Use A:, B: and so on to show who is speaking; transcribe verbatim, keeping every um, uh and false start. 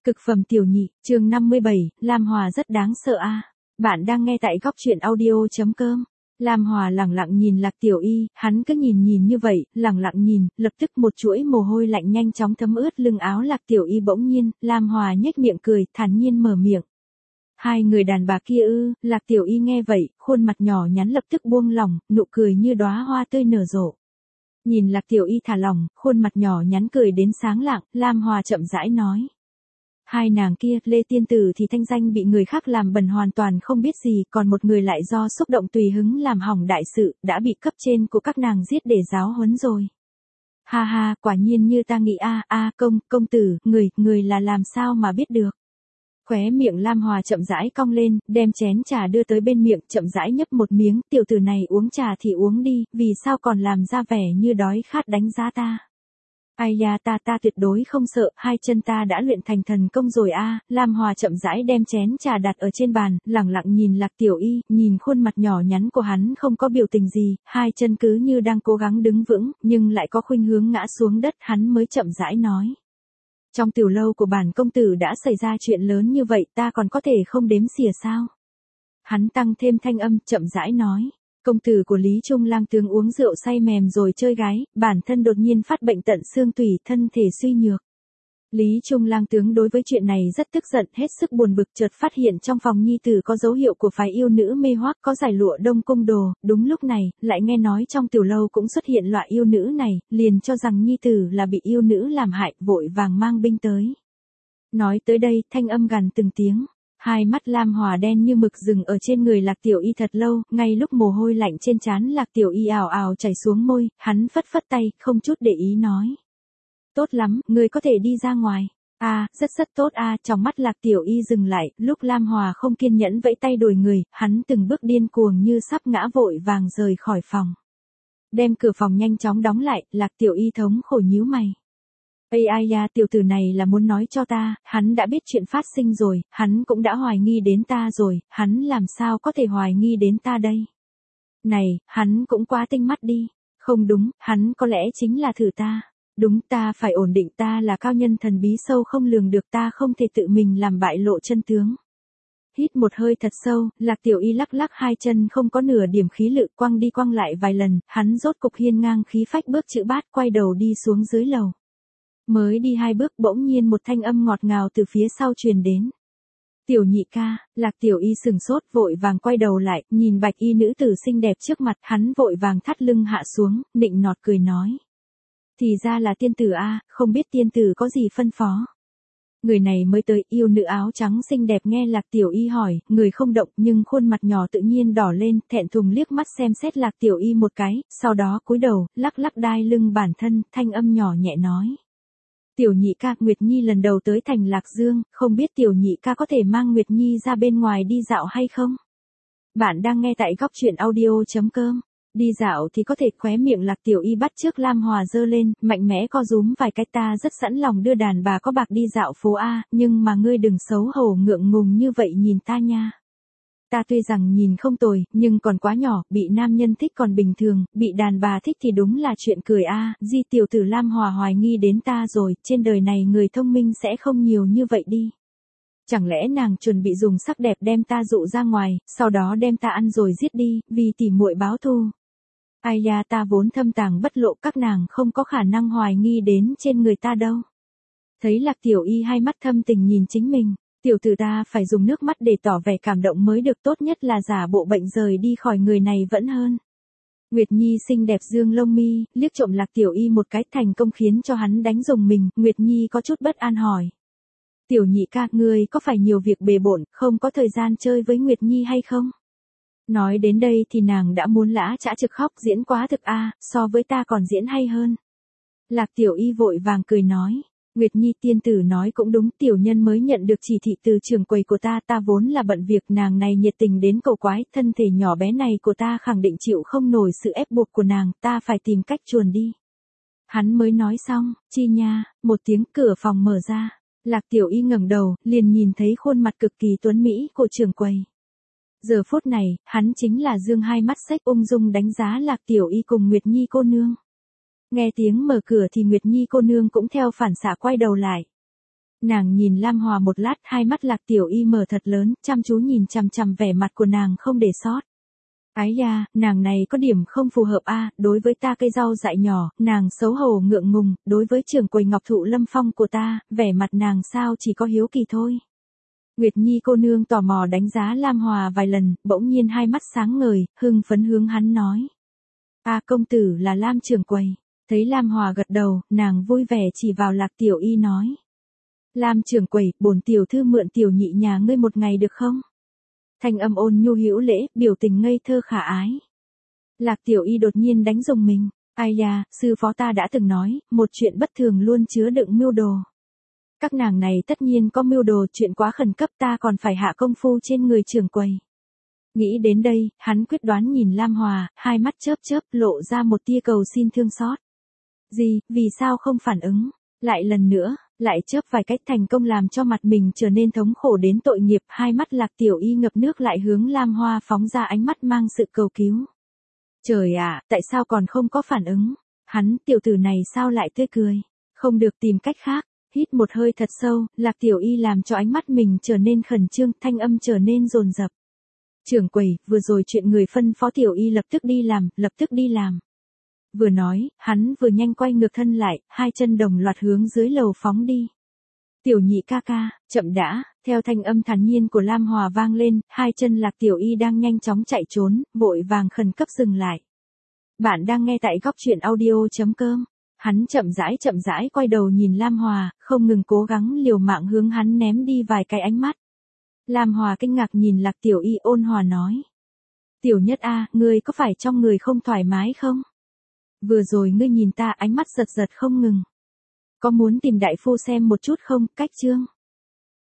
A: Cực phẩm tiểu nhị, chương năm mươi bảy, Lam Hòa rất đáng sợ a. À. Bạn đang nghe tại góc truyện audio.com. Lam Hòa lẳng lặng nhìn Lạc Tiểu Y, hắn cứ nhìn nhìn như vậy, lẳng lặng nhìn, lập tức một chuỗi mồ hôi lạnh nhanh chóng thấm ướt lưng áo Lạc Tiểu Y bỗng nhiên, Lam Hòa nhếch miệng cười, thản nhiên mở miệng. Hai người đàn bà kia ư? Lạc Tiểu Y nghe vậy, khuôn mặt nhỏ nhắn lập tức buông lỏng, nụ cười như đóa hoa tươi nở rộ. Nhìn Lạc Tiểu Y thả lỏng, khuôn mặt nhỏ nhắn cười đến sáng lạng, Lam Hòa chậm rãi nói. Hai nàng kia, Lê Tiên Tử thì thanh danh bị người khác làm bẩn hoàn toàn không biết gì, còn một người lại do xúc động tùy hứng làm hỏng đại sự, đã bị cấp trên của các nàng giết để giáo huấn rồi. Ha ha, quả nhiên như ta nghĩ a, a công, công tử, người, người là làm sao mà biết được. Khóe miệng Lam Hòa chậm rãi cong lên, đem chén trà đưa tới bên miệng, chậm rãi nhấp một miếng, tiểu tử này uống trà thì uống đi, vì sao còn làm ra vẻ như đói khát đánh giá ta. Ai da ta ta tuyệt đối không sợ, hai chân ta đã luyện thành thần công rồi a. À. Lam Hòa chậm rãi đem chén trà đặt ở trên bàn, lẳng lặng nhìn Lạc Tiểu Y, nhìn khuôn mặt nhỏ nhắn của hắn không có biểu tình gì, hai chân cứ như đang cố gắng đứng vững, nhưng lại có khuynh hướng ngã xuống đất, hắn mới chậm rãi nói. Trong tiểu lâu của bản công tử đã xảy ra chuyện lớn như vậy, ta còn có thể không đếm xỉa sao? Hắn tăng thêm thanh âm, chậm rãi nói. Công tử của Lý Trung Lang tướng uống rượu say mềm rồi chơi gái, bản thân đột nhiên phát bệnh tận xương tủy, thân thể suy nhược. Lý Trung Lang tướng đối với chuyện này rất tức giận, hết sức buồn bực, chợt phát hiện trong phòng nhi tử có dấu hiệu của phái yêu nữ mê hoác, có giải lụa đông cung đồ, đúng lúc này, lại nghe nói trong tiểu lâu cũng xuất hiện loại yêu nữ này, liền cho rằng nhi tử là bị yêu nữ làm hại, vội vàng mang binh tới. Nói tới đây, thanh âm gằn từng tiếng. Hai mắt Lam Hòa đen như mực dừng ở trên người Lạc Tiểu Y thật lâu, ngay lúc mồ hôi lạnh trên trán Lạc Tiểu Y ào ào chảy xuống môi, hắn phất phất tay, không chút để ý nói. Tốt lắm, người có thể đi ra ngoài. A, à, rất rất tốt a. À. Trong mắt Lạc Tiểu Y dừng lại, lúc Lam Hòa không kiên nhẫn vẫy tay đuổi người, hắn từng bước điên cuồng như sắp ngã vội vàng rời khỏi phòng. Đem cửa phòng nhanh chóng đóng lại, Lạc Tiểu Y thống khổ nhíu mày. Ây ai da, tiểu tử này là muốn nói cho ta, hắn đã biết chuyện phát sinh rồi, hắn cũng đã hoài nghi đến ta rồi, hắn làm sao có thể hoài nghi đến ta đây? Này, hắn cũng quá tinh mắt đi. Không đúng, hắn có lẽ chính là thử ta. Đúng, ta phải ổn định, ta là cao nhân thần bí sâu không lường được, ta không thể tự mình làm bại lộ chân tướng. Hít một hơi thật sâu, Lạc Tiểu Y lắc lắc hai chân không có nửa điểm khí lực, quăng đi quăng lại vài lần, hắn rốt cục hiên ngang khí phách bước chữ bát, quay đầu đi xuống dưới lầu. Mới đi hai bước bỗng nhiên một thanh âm ngọt ngào từ phía sau truyền đến. Tiểu nhị ca. Lạc Tiểu Y sừng sốt, vội vàng quay đầu lại, nhìn bạch y nữ tử xinh đẹp trước mặt, hắn vội vàng thắt lưng hạ xuống, nịnh nọt cười nói. Thì ra là tiên tử a, không biết tiên tử có gì phân phó. Người này mới tới, yêu nữ áo trắng xinh đẹp nghe Lạc Tiểu Y hỏi, người không động nhưng khuôn mặt nhỏ tự nhiên đỏ lên, thẹn thùng liếc mắt xem xét Lạc Tiểu Y một cái, sau đó cúi đầu, lắc lắc đai lưng bản thân, thanh âm nhỏ nhẹ nói. Tiểu nhị ca, Nguyệt Nhi lần đầu tới thành Lạc Dương, không biết tiểu nhị ca có thể mang Nguyệt Nhi ra bên ngoài đi dạo hay không? Bạn đang nghe tại góc truyện audio.com. Đi dạo thì có thể. Khóe miệng Lạc Tiểu Y bắt trước Lam Hòa giơ lên, mạnh mẽ co rúm vài cái, ta rất sẵn lòng đưa đàn bà có bạc đi dạo phố A, nhưng mà ngươi đừng xấu hổ ngượng ngùng như vậy nhìn ta nha. Ta tuy rằng nhìn không tồi, nhưng còn quá nhỏ, bị nam nhân thích còn bình thường, bị đàn bà thích thì đúng là chuyện cười a. À. Di tiểu tử Lam Hòa hoài nghi đến ta rồi, trên đời này người thông minh sẽ không nhiều như vậy đi. Chẳng lẽ nàng chuẩn bị dùng sắc đẹp đem ta dụ ra ngoài, sau đó đem ta ăn rồi giết đi, vì tỉ muội báo thù. Ai da, ta vốn thâm tàng bất lộ, các nàng không có khả năng hoài nghi đến trên người ta đâu. Thấy Lạc Tiểu Y hai mắt thâm tình nhìn chính mình. Tiểu tử ta phải dùng nước mắt để tỏ vẻ cảm động mới được, tốt nhất là giả bộ bệnh rời đi khỏi người này vẫn hơn. Nguyệt Nhi xinh đẹp dương lông mi, liếc trộm Lạc Tiểu Y một cái, thành công khiến cho hắn đánh rùng mình. Nguyệt Nhi có chút bất an hỏi. Tiểu nhị ca, ngươi có phải nhiều việc bề bộn, không có thời gian chơi với Nguyệt Nhi hay không? Nói đến đây thì nàng đã muốn lã chã trực khóc, diễn quá thực a, à, so với ta còn diễn hay hơn. Lạc Tiểu Y vội vàng cười nói. Nguyệt Nhi tiên tử nói cũng đúng, tiểu nhân mới nhận được chỉ thị từ trưởng quầy của ta, ta vốn là bận việc, nàng này nhiệt tình đến cầu quái, thân thể nhỏ bé này của ta khẳng định chịu không nổi sự ép buộc của nàng, ta phải tìm cách chuồn đi. Hắn mới nói xong, chi nha, một tiếng cửa phòng mở ra, Lạc Tiểu Y ngẩng đầu, liền nhìn thấy khuôn mặt cực kỳ tuấn mỹ của trưởng quầy. Giờ phút này, hắn chính là dương hai mắt xếch ung dung đánh giá Lạc Tiểu Y cùng Nguyệt Nhi cô nương. Nghe tiếng mở cửa thì Nguyệt Nhi cô nương cũng theo phản xạ quay đầu lại. Nàng nhìn Lam Hòa một lát, hai mắt Lạc Tiểu Y mở thật lớn, chăm chú nhìn chằm chằm vẻ mặt của nàng không để sót. Ái da, nàng này có điểm không phù hợp a, đối với ta cây rau dại nhỏ, nàng xấu hổ ngượng ngùng, đối với trưởng quầy Ngọc Thụ Lâm Phong của ta, vẻ mặt nàng sao chỉ có hiếu kỳ thôi. Nguyệt Nhi cô nương tò mò đánh giá Lam Hòa vài lần, bỗng nhiên hai mắt sáng ngời, hưng phấn hướng hắn nói. A công tử là Lam trưởng quầy. Thấy Lam Hòa gật đầu, nàng vui vẻ chỉ vào Lạc Tiểu Y nói. Lam trưởng quầy, bổn tiểu thư mượn tiểu nhị nhà ngươi một ngày được không? Thanh âm ôn nhu hữu lễ, biểu tình ngây thơ khả ái. Lạc Tiểu Y đột nhiên đánh rùng mình. Ai da, sư phó ta đã từng nói, một chuyện bất thường luôn chứa đựng mưu đồ. Các nàng này tất nhiên có mưu đồ, chuyện quá khẩn cấp ta còn phải hạ công phu trên người trưởng quầy. Nghĩ đến đây, hắn quyết đoán nhìn Lam Hòa, hai mắt chớp chớp lộ ra một tia cầu xin thương xót. Gì, vì sao không phản ứng? Lại lần nữa, lại chớp vài cách thành công làm cho mặt mình trở nên thống khổ đến tội nghiệp, hai mắt Lạc Tiểu Y ngập nước lại hướng Lam Hoa phóng ra ánh mắt mang sự cầu cứu. Trời ạ, tại sao còn không có phản ứng? Hắn, tiểu tử này sao lại tươi cười? Không được tìm cách khác. Hít một hơi thật sâu, Lạc Tiểu Y làm cho ánh mắt mình trở nên khẩn trương, thanh âm trở nên dồn dập. Trưởng quầy, vừa rồi chuyện người phân phó Tiểu Y lập tức đi làm, lập tức đi làm. Vừa nói, hắn vừa nhanh quay ngược thân lại, hai chân đồng loạt hướng dưới lầu phóng đi. Tiểu nhị ca ca, chậm đã, theo thanh âm thản nhiên của Lam Hòa vang lên, hai chân Lạc Tiểu Y đang nhanh chóng chạy trốn, vội vàng khẩn cấp dừng lại. Bạn đang nghe tại góc truyện audio chấm com. Hắn chậm rãi chậm rãi quay đầu nhìn Lam Hòa, không ngừng cố gắng liều mạng hướng hắn ném đi vài cái ánh mắt. Lam Hòa kinh ngạc nhìn Lạc Tiểu Y ôn hòa nói. Tiểu nhất a, ngươi có phải trong người không thoải mái không? Vừa rồi ngươi nhìn ta ánh mắt giật giật không ngừng. Có muốn tìm đại phu xem một chút không, cách chương?